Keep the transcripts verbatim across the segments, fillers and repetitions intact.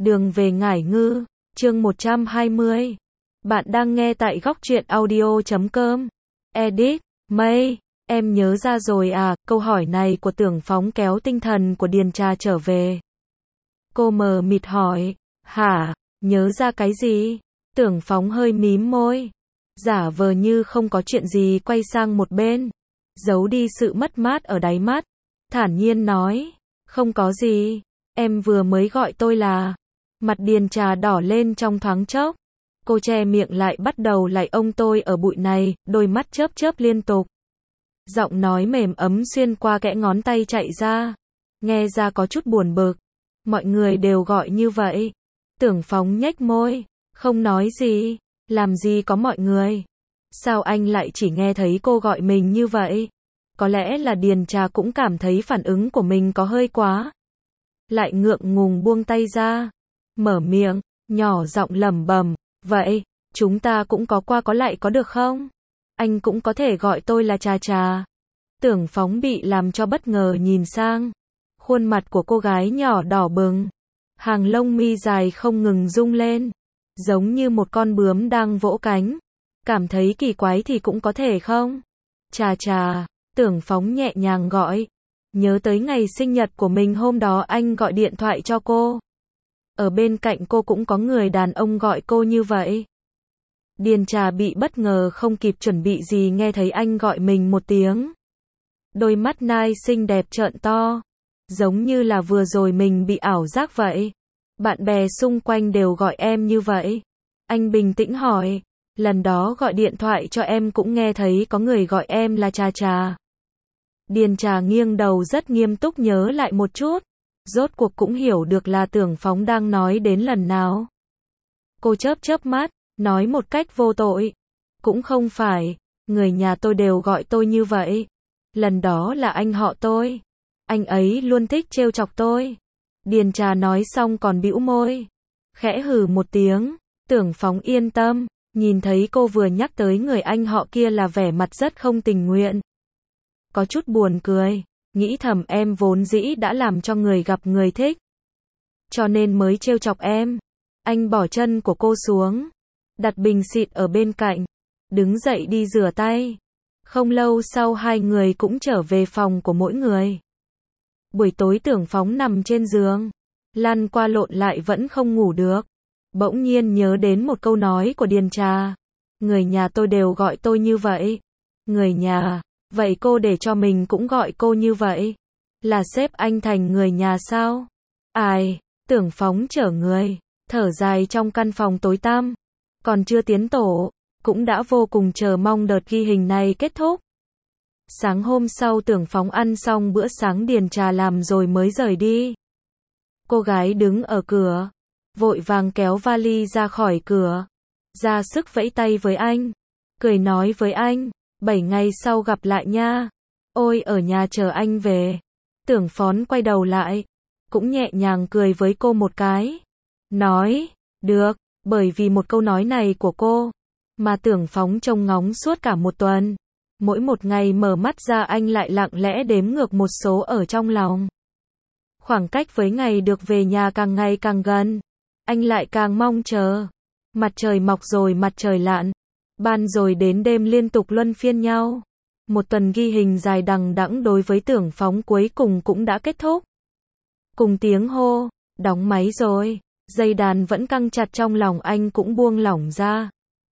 Đường về Ngải Ngư, chương một trăm hai mươi. Bạn đang nghe tại góc truyện audio chấm com. Edit, Mây, em nhớ ra rồi à? Câu hỏi này của Tưởng Phóng kéo tinh thần của Điền Trà trở về. Cô mờ mịt hỏi, hả, nhớ ra cái gì? Tưởng Phóng hơi mím môi, giả vờ như không có chuyện gì quay sang một bên, giấu đi sự mất mát ở đáy mắt, thản nhiên nói, không có gì, em vừa mới gọi tôi là... Mặt Điền Trà đỏ lên trong thoáng chốc. Cô che miệng lại bắt đầu lạy ông tôi ở bụi này, đôi mắt chớp chớp liên tục. Giọng nói mềm ấm xuyên qua kẽ ngón tay chạy ra. Nghe ra có chút buồn bực. Mọi người đều gọi như vậy. Tưởng Phóng nhếch môi, không nói gì. Làm gì có mọi người. Sao anh lại chỉ nghe thấy cô gọi mình như vậy? Có lẽ là Điền Trà cũng cảm thấy phản ứng của mình có hơi quá. Lại ngượng ngùng buông tay ra. Mở miệng, nhỏ giọng lẩm bẩm, vậy, chúng ta cũng có qua có lại có được không? Anh cũng có thể gọi tôi là Trà Trà. Tưởng Phóng bị làm cho bất ngờ nhìn sang. Khuôn mặt của cô gái nhỏ đỏ bừng. Hàng lông mi dài không ngừng rung lên. Giống như một con bướm đang vỗ cánh. Cảm thấy kỳ quái thì cũng có thể không? Trà Trà, Tưởng Phóng nhẹ nhàng gọi. Nhớ tới ngày sinh nhật của mình hôm đó anh gọi điện thoại cho cô. Ở bên cạnh cô cũng có người đàn ông gọi cô như vậy. Điền Trà bị bất ngờ không kịp chuẩn bị gì nghe thấy anh gọi mình một tiếng. Đôi mắt nai xinh đẹp trợn to. Giống như là vừa rồi mình bị ảo giác vậy. Bạn bè xung quanh đều gọi em như vậy. Anh bình tĩnh hỏi. Lần đó gọi điện thoại cho em cũng nghe thấy có người gọi em là Trà Trà. Điền Trà nghiêng đầu rất nghiêm túc nhớ lại một chút. Rốt cuộc cũng hiểu được là Tưởng Phóng đang nói đến lần nào. Cô chớp chớp mắt, nói một cách vô tội. Cũng không phải, người nhà tôi đều gọi tôi như vậy. Lần đó là anh họ tôi. Anh ấy luôn thích trêu chọc tôi. Điền Trà nói xong còn bĩu môi. Khẽ hừ một tiếng, Tưởng Phóng yên tâm, nhìn thấy cô vừa nhắc tới người anh họ kia là vẻ mặt rất không tình nguyện. Có chút buồn cười. Nghĩ thầm em vốn dĩ đã làm cho người gặp người thích. Cho nên mới trêu chọc em. Anh bỏ chân của cô xuống. Đặt bình xịt ở bên cạnh. Đứng dậy đi rửa tay. Không lâu sau hai người cũng trở về phòng của mỗi người. Buổi tối Tưởng Phóng nằm trên giường. Lăn qua lộn lại vẫn không ngủ được. Bỗng nhiên nhớ đến một câu nói của Điền Trà. Người nhà tôi đều gọi tôi như vậy. Người nhà... Vậy cô để cho mình cũng gọi cô như vậy. Là xếp anh thành người nhà sao? Ai? Tưởng Phóng chở người. Thở dài trong căn phòng tối tăm. Còn chưa tiến tổ. Cũng đã vô cùng chờ mong đợt ghi hình này kết thúc. Sáng hôm sau Tưởng Phóng ăn xong bữa sáng Điền Trà làm rồi mới rời đi. Cô gái đứng ở cửa. Vội vàng kéo vali ra khỏi cửa. Ra sức vẫy tay với anh. Cười nói với anh. Bảy ngày sau gặp lại nha. Ôi ở nhà chờ anh về. Tưởng Phóng quay đầu lại. Cũng nhẹ nhàng cười với cô một cái. Nói, được, bởi vì một câu nói này của cô. Mà Tưởng Phóng trông ngóng suốt cả một tuần. Mỗi một ngày mở mắt ra anh lại lặng lẽ đếm ngược một số ở trong lòng. Khoảng cách với ngày được về nhà càng ngày càng gần. Anh lại càng mong chờ. Mặt trời mọc rồi mặt trời lặn. Ban rồi đến đêm liên tục luân phiên nhau. Một tuần ghi hình dài đằng đẵng đối với Tưởng Phóng cuối cùng cũng đã kết thúc. Cùng tiếng hô, đóng máy rồi, dây đàn vẫn căng chặt trong lòng anh cũng buông lỏng ra.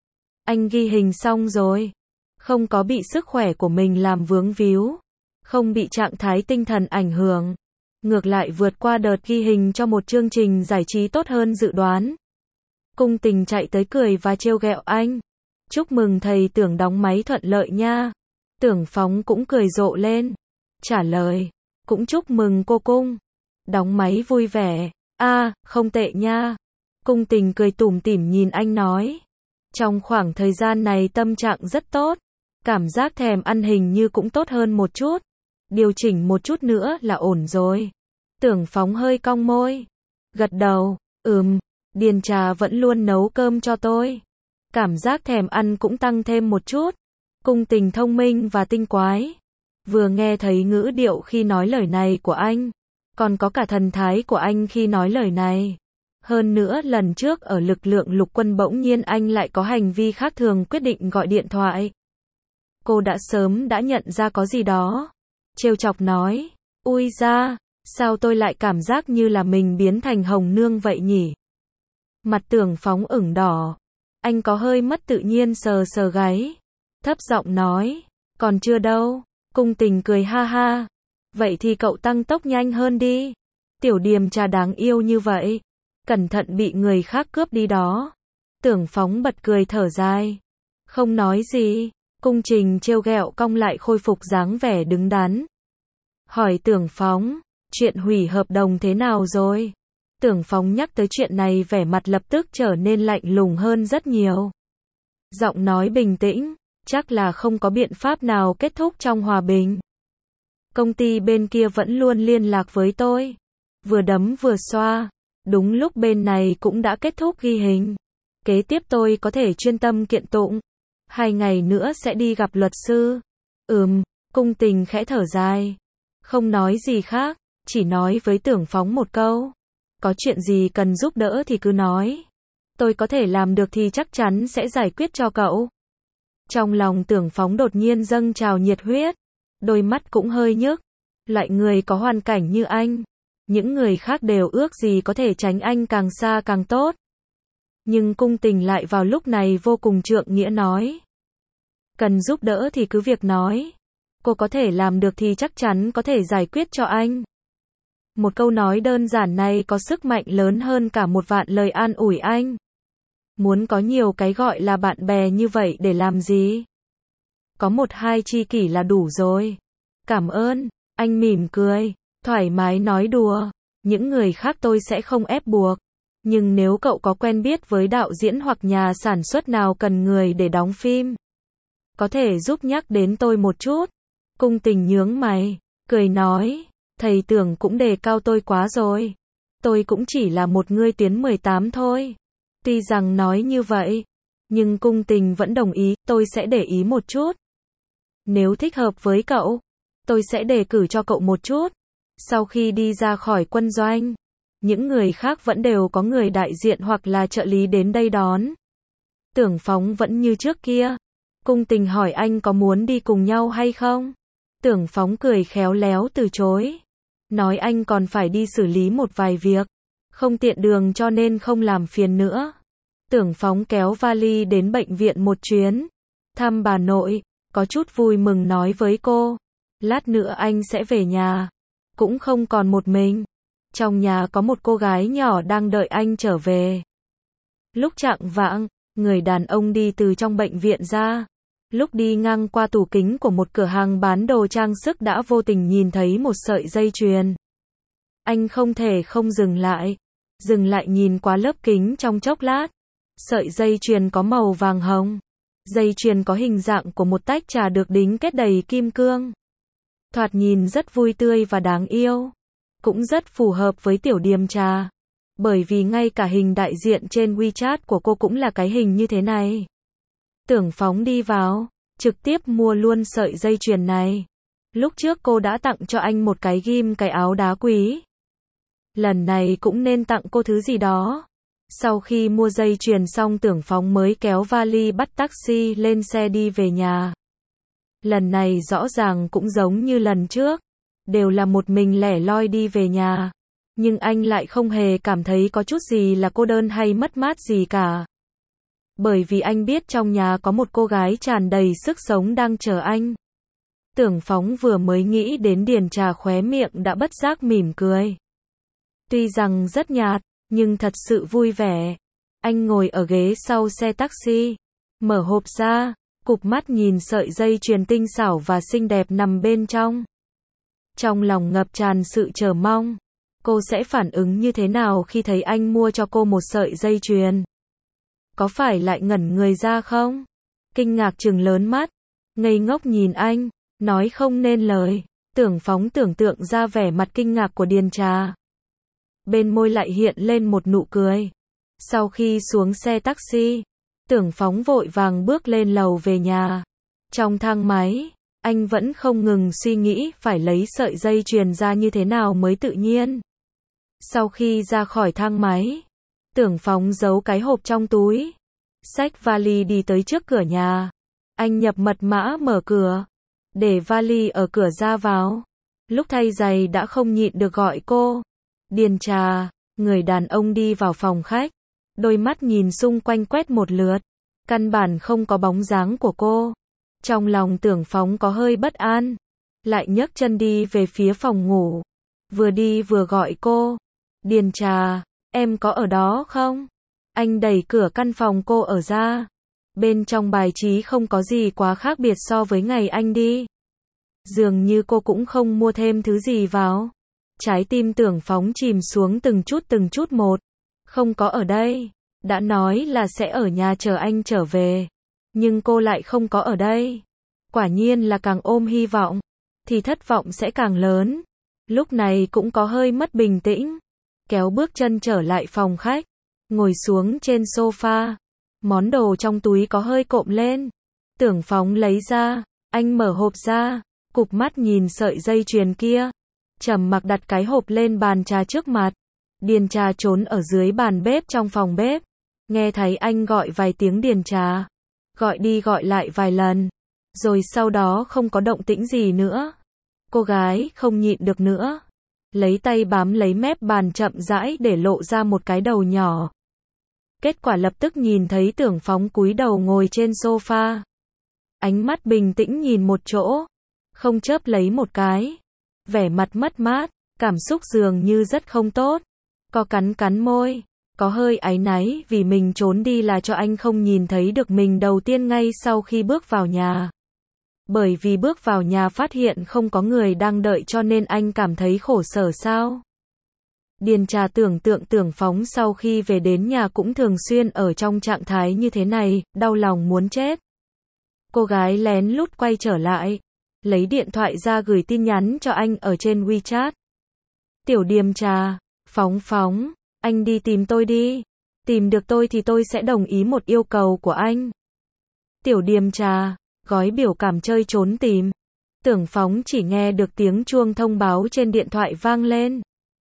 Anh ghi hình xong rồi. Không có bị sức khỏe của mình làm vướng víu. Không bị trạng thái tinh thần ảnh hưởng. Ngược lại vượt qua đợt ghi hình cho một chương trình giải trí tốt hơn dự đoán. Cung Tình chạy tới cười và trêu ghẹo anh. Chúc mừng thầy Tưởng đóng máy thuận lợi nha. Tưởng Phóng cũng cười rộ lên. Trả lời. Cũng chúc mừng cô Cung. Đóng máy vui vẻ. A, à, không tệ nha. Cung Tình cười tủm tỉm nhìn anh nói. Trong khoảng thời gian này tâm trạng rất tốt. Cảm giác thèm ăn hình như cũng tốt hơn một chút. Điều chỉnh một chút nữa là ổn rồi. Tưởng Phóng hơi cong môi. Gật đầu. Ừm, Điền Trà vẫn luôn nấu cơm cho tôi. Cảm giác thèm ăn cũng tăng thêm một chút. Cung Tình thông minh và tinh quái. Vừa nghe thấy ngữ điệu khi nói lời này của anh. Còn có cả thần thái của anh khi nói lời này. Hơn nữa lần trước ở lực lượng lục quân bỗng nhiên anh lại có hành vi khác thường quyết định gọi điện thoại. Cô đã sớm đã nhận ra có gì đó. Trêu chọc nói, ui da, sao tôi lại cảm giác như là mình biến thành Hồng Nương vậy nhỉ? Mặt Tưởng Phóng ửng đỏ. Anh có hơi mất tự nhiên sờ sờ gáy. Thấp giọng nói, còn chưa đâu. Cung Tình cười ha ha. Vậy thì cậu tăng tốc nhanh hơn đi. Tiểu Điềm Trà đáng yêu như vậy. Cẩn thận bị người khác cướp đi đó. Tưởng Phóng bật cười thở dài. Không nói gì. Cung Trình trêu ghẹo cong lại khôi phục dáng vẻ đứng đắn. Hỏi Tưởng Phóng, chuyện hủy hợp đồng thế nào rồi? Tưởng Phóng nhắc tới chuyện này vẻ mặt lập tức trở nên lạnh lùng hơn rất nhiều. Giọng nói bình tĩnh, chắc là không có biện pháp nào kết thúc trong hòa bình. Công ty bên kia vẫn luôn liên lạc với tôi. Vừa đấm vừa xoa. Đúng lúc bên này cũng đã kết thúc ghi hình. Kế tiếp tôi có thể chuyên tâm kiện tụng. Hai ngày nữa sẽ đi gặp luật sư. Ừm, Cung Tình khẽ thở dài. Không nói gì khác, chỉ nói với Tưởng Phóng một câu. Có chuyện gì cần giúp đỡ thì cứ nói. Tôi có thể làm được thì chắc chắn sẽ giải quyết cho cậu. Trong lòng Tưởng Phóng đột nhiên dâng trào nhiệt huyết. Đôi mắt cũng hơi nhức. Loại người có hoàn cảnh như anh. Những người khác đều ước gì có thể tránh anh càng xa càng tốt. Nhưng Cung Tình lại vào lúc này vô cùng trượng nghĩa nói. Cần giúp đỡ thì cứ việc nói. Cô có thể làm được thì chắc chắn có thể giải quyết cho anh. Một câu nói đơn giản này có sức mạnh lớn hơn cả một vạn lời an ủi anh. Muốn có nhiều cái gọi là bạn bè như vậy để làm gì? Có một hai tri kỷ là đủ rồi. Cảm ơn, anh mỉm cười, thoải mái nói đùa. Những người khác tôi sẽ không ép buộc. Nhưng nếu cậu có quen biết với đạo diễn hoặc nhà sản xuất nào cần người để đóng phim, có thể giúp nhắc đến tôi một chút. Cung Tình nhướng mày, cười nói, thầy Tưởng cũng đề cao tôi quá rồi. Tôi cũng chỉ là một người tuyến mười tám thôi. Tuy rằng nói như vậy, nhưng Cung Tình vẫn đồng ý, tôi sẽ để ý một chút. Nếu thích hợp với cậu, tôi sẽ đề cử cho cậu một chút. Sau khi đi ra khỏi quân doanh, những người khác vẫn đều có người đại diện hoặc là trợ lý đến đây đón. Tưởng Phóng vẫn như trước kia. Cung Tình hỏi anh có muốn đi cùng nhau hay không? Tưởng Phóng cười khéo léo từ chối. Nói anh còn phải đi xử lý một vài việc. Không tiện đường cho nên không làm phiền nữa. Tưởng Phóng kéo vali đến bệnh viện một chuyến. Thăm bà nội. Có chút vui mừng nói với cô. Lát nữa anh sẽ về nhà. Cũng không còn một mình. Trong nhà có một cô gái nhỏ đang đợi anh trở về. Lúc chạng vạng, người đàn ông đi từ trong bệnh viện ra. Lúc đi ngang qua tủ kính của một cửa hàng bán đồ trang sức đã vô tình nhìn thấy một sợi dây chuyền. Anh không thể không dừng lại. Dừng lại nhìn qua lớp kính trong chốc lát. Sợi dây chuyền có màu vàng hồng. Dây chuyền có hình dạng của một tách trà được đính kết đầy kim cương. Thoạt nhìn rất vui tươi và đáng yêu. Cũng rất phù hợp với Tiểu Điềm Trà. Bởi vì ngay cả hình đại diện trên WeChat của cô cũng là cái hình như thế này. Tưởng Phóng đi vào, trực tiếp mua luôn sợi dây chuyền này. Lúc trước cô đã tặng cho anh một cái ghim cái áo đá quý. Lần này cũng nên tặng cô thứ gì đó. Sau khi mua dây chuyền xong Tưởng Phóng mới kéo vali bắt taxi lên xe đi về nhà. Lần này rõ ràng cũng giống như lần trước. Đều là một mình lẻ loi đi về nhà. Nhưng anh lại không hề cảm thấy có chút gì là cô đơn hay mất mát gì cả. Bởi vì anh biết trong nhà có một cô gái tràn đầy sức sống đang chờ anh. Tưởng Phóng vừa mới nghĩ đến Điền Trà khóe miệng đã bất giác mỉm cười. Tuy rằng rất nhạt, nhưng thật sự vui vẻ. Anh ngồi ở ghế sau xe taxi, mở hộp ra, cụp mắt nhìn sợi dây chuyền tinh xảo và xinh đẹp nằm bên trong. Trong lòng ngập tràn sự chờ mong. Cô sẽ phản ứng như thế nào khi thấy anh mua cho cô một sợi dây chuyền? Có phải lại ngẩn người ra không? Kinh ngạc trừng lớn mắt, ngây ngốc nhìn anh, nói không nên lời. Tưởng Phóng tưởng tượng ra vẻ mặt kinh ngạc của Điền Trà. Bên môi lại hiện lên một nụ cười. Sau khi xuống xe taxi, Tưởng Phóng vội vàng bước lên lầu về nhà. Trong thang máy, anh vẫn không ngừng suy nghĩ phải lấy sợi dây chuyền ra như thế nào mới tự nhiên. Sau khi ra khỏi thang máy, Tưởng Phóng giấu cái hộp trong túi, xách vali đi tới trước cửa nhà. Anh nhập mật mã mở cửa, để vali ở cửa ra vào. Lúc thay giày đã không nhịn được gọi cô. Điền Trà. Người đàn ông đi vào phòng khách, đôi mắt nhìn xung quanh quét một lượt, căn bản không có bóng dáng của cô. Trong lòng Tưởng Phóng có hơi bất an, lại nhấc chân đi về phía phòng ngủ, vừa đi vừa gọi cô. Điền Trà, em có ở đó không? Anh đẩy cửa căn phòng cô ở ra. Bên trong bài trí không có gì quá khác biệt so với ngày anh đi. Dường như cô cũng không mua thêm thứ gì vào. Trái tim Tưởng Phóng chìm xuống từng chút từng chút một. Không có ở đây. Đã nói là sẽ ở nhà chờ anh trở về. Nhưng cô lại không có ở đây. Quả nhiên là càng ôm hy vọng, thì thất vọng sẽ càng lớn. Lúc này cũng có hơi mất bình tĩnh. Kéo bước chân trở lại phòng khách. Ngồi xuống trên sofa. Món đồ trong túi có hơi cộm lên. Tưởng Phóng lấy ra. Anh mở hộp ra. Cụp mắt nhìn sợi dây chuyền kia. Trầm mặc đặt cái hộp lên bàn trà trước mặt. Điền Trà trốn ở dưới bàn bếp trong phòng bếp. Nghe thấy anh gọi vài tiếng Điền Trà. Gọi đi gọi lại vài lần. Rồi sau đó không có động tĩnh gì nữa. Cô gái không nhịn được nữa. Lấy tay bám lấy mép bàn chậm rãi để lộ ra một cái đầu nhỏ. Kết quả lập tức nhìn thấy Tưởng Phóng cúi đầu ngồi trên sofa. Ánh mắt bình tĩnh nhìn một chỗ. Không chớp lấy một cái. Vẻ mặt mất mát, cảm xúc dường như rất không tốt. Có cắn cắn môi, có hơi áy náy vì mình trốn đi là cho anh không nhìn thấy được mình đầu tiên ngay sau khi bước vào nhà. Bởi vì bước vào nhà phát hiện không có người đang đợi cho nên anh cảm thấy khổ sở sao? Điền Trà tưởng tượng Tưởng Phóng sau khi về đến nhà cũng thường xuyên ở trong trạng thái như thế này, đau lòng muốn chết. Cô gái lén lút quay trở lại, lấy điện thoại ra gửi tin nhắn cho anh ở trên WeChat. Tiểu Điềm Trà, Phóng Phóng, anh đi tìm tôi đi. Tìm được tôi thì tôi sẽ đồng ý một yêu cầu của anh. Tiểu Điềm Trà, gói biểu cảm chơi trốn tìm. Tưởng Phóng chỉ nghe được tiếng chuông thông báo trên điện thoại vang lên.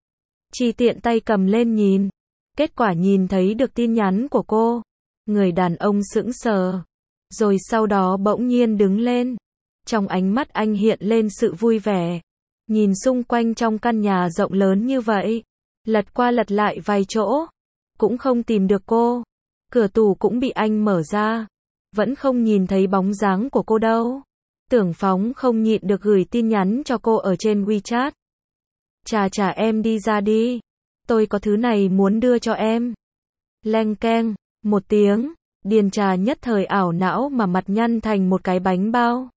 Chỉ tiện tay cầm lên nhìn. Kết quả nhìn thấy được tin nhắn của cô. Người đàn ông sững sờ. Rồi sau đó bỗng nhiên đứng lên. Trong ánh mắt anh hiện lên sự vui vẻ. Nhìn xung quanh trong căn nhà rộng lớn như vậy. Lật qua lật lại vài chỗ. Cũng không tìm được cô. Cửa tủ cũng bị anh mở ra. Vẫn không nhìn thấy bóng dáng của cô đâu. Tưởng Phóng không nhịn được gửi tin nhắn cho cô ở trên WeChat. Trà Trà em đi ra đi. Tôi có thứ này muốn đưa cho em. Leng keng, một tiếng. Điền Trà nhất thời ảo não mà mặt nhăn thành một cái bánh bao.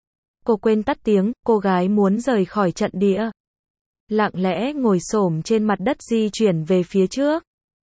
Cô quên tắt tiếng, cô gái muốn rời khỏi trận địa. Lặng lẽ ngồi xổm trên mặt đất di chuyển về phía trước.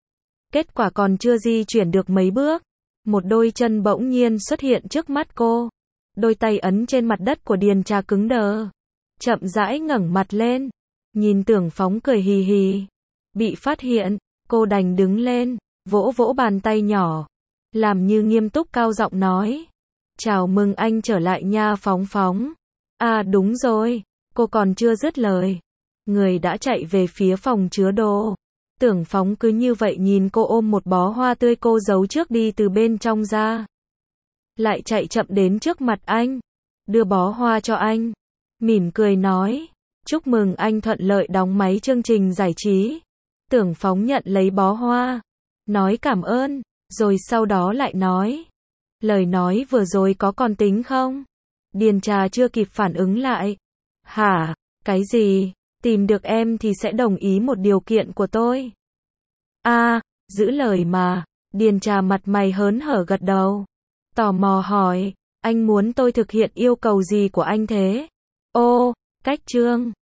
Kết quả còn chưa di chuyển được mấy bước. Một đôi chân bỗng nhiên xuất hiện trước mắt cô. Đôi tay ấn trên mặt đất của Điền Trà cứng đờ. Chậm rãi ngẩng mặt lên. Nhìn Tưởng Phóng cười hì hì. Bị phát hiện, cô đành đứng lên, vỗ vỗ bàn tay nhỏ. Làm như nghiêm túc cao giọng nói. Chào mừng anh trở lại nha Phóng Phóng. À đúng rồi, cô còn chưa dứt lời. Người đã chạy về phía phòng chứa đồ. Tưởng Phóng cứ như vậy nhìn cô ôm một bó hoa tươi cô giấu trước đi từ bên trong ra. Lại chạy chậm đến trước mặt anh. Đưa bó hoa cho anh. Mỉm cười nói. Chúc mừng anh thuận lợi đóng máy chương trình giải trí. Tưởng Phóng nhận lấy bó hoa. Nói cảm ơn. Rồi sau đó lại nói. Lời nói vừa rồi có còn tính không? Điền Trà chưa kịp phản ứng lại. Hả? Cái gì? Tìm được em thì sẽ đồng ý một điều kiện của tôi. À, giữ lời mà. Điền Trà mặt mày hớn hở gật đầu. Tò mò hỏi. Anh muốn tôi thực hiện yêu cầu gì của anh thế? Ô, cách chương.